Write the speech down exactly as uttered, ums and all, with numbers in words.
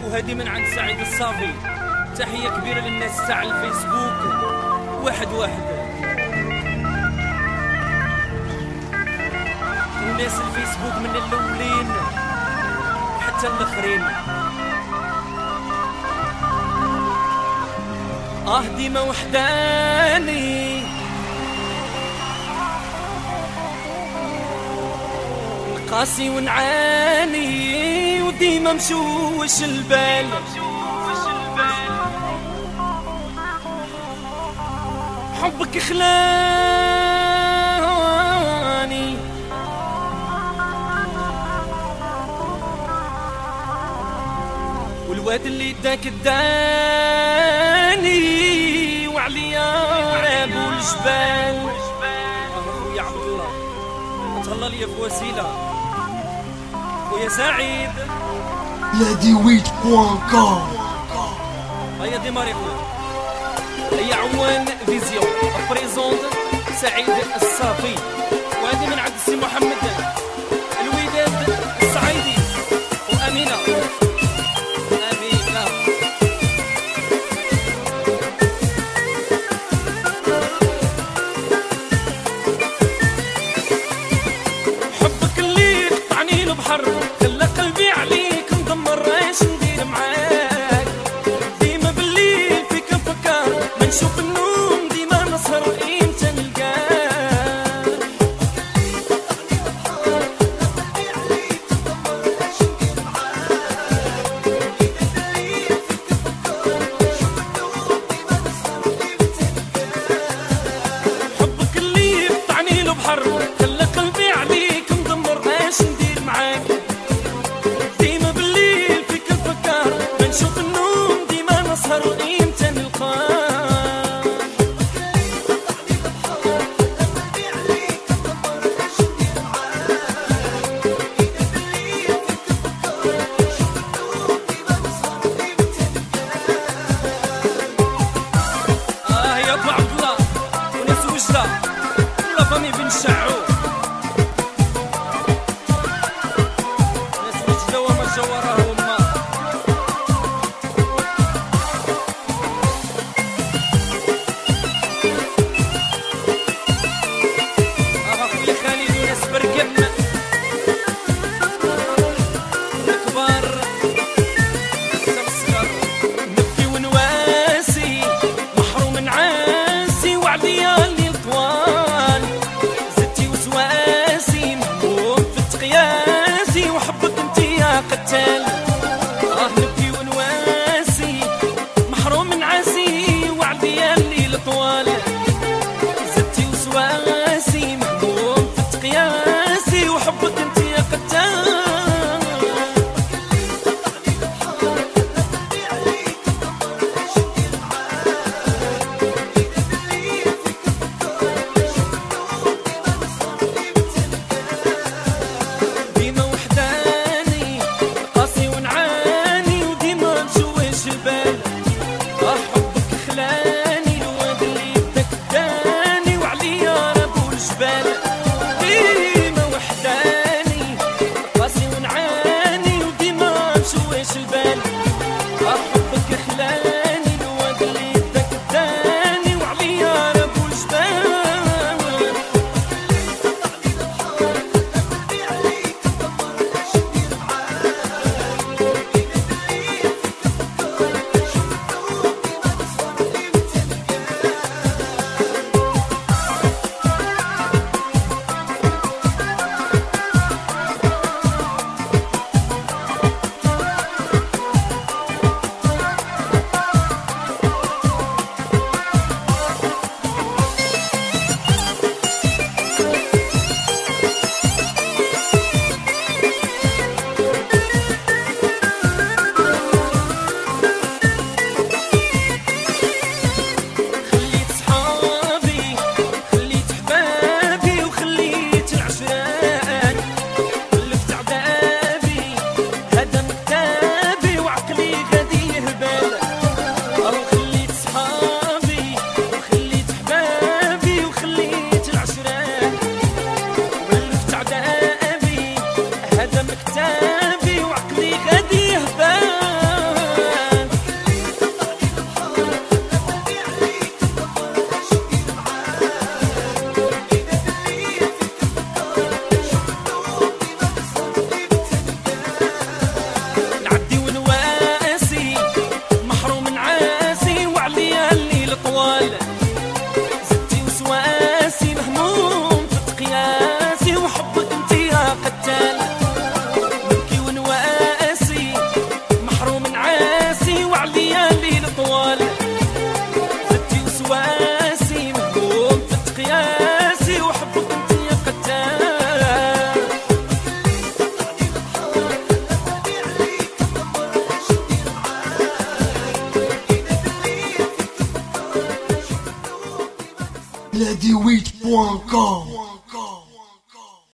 وهذه من عند سعيد الصافي. تحية كبيرة للناس تاع الفيسبوك. واحد واحد وناس الفيسبوك من الاولين حتى الاخرين. اه ديما وحداني قاسي ونعاني وديما مشوش البال. حبك خلاني والواد اللي داك اداني وعليا عابو الجبال. يا عبد الله تهلا لي في وسيله ويا سعيد لا دي ويت بوان كوم. هيا ديماري خويا. هيا عوان فيزيون بريزونت سعيد الصافي. وهذه من عند السي محمد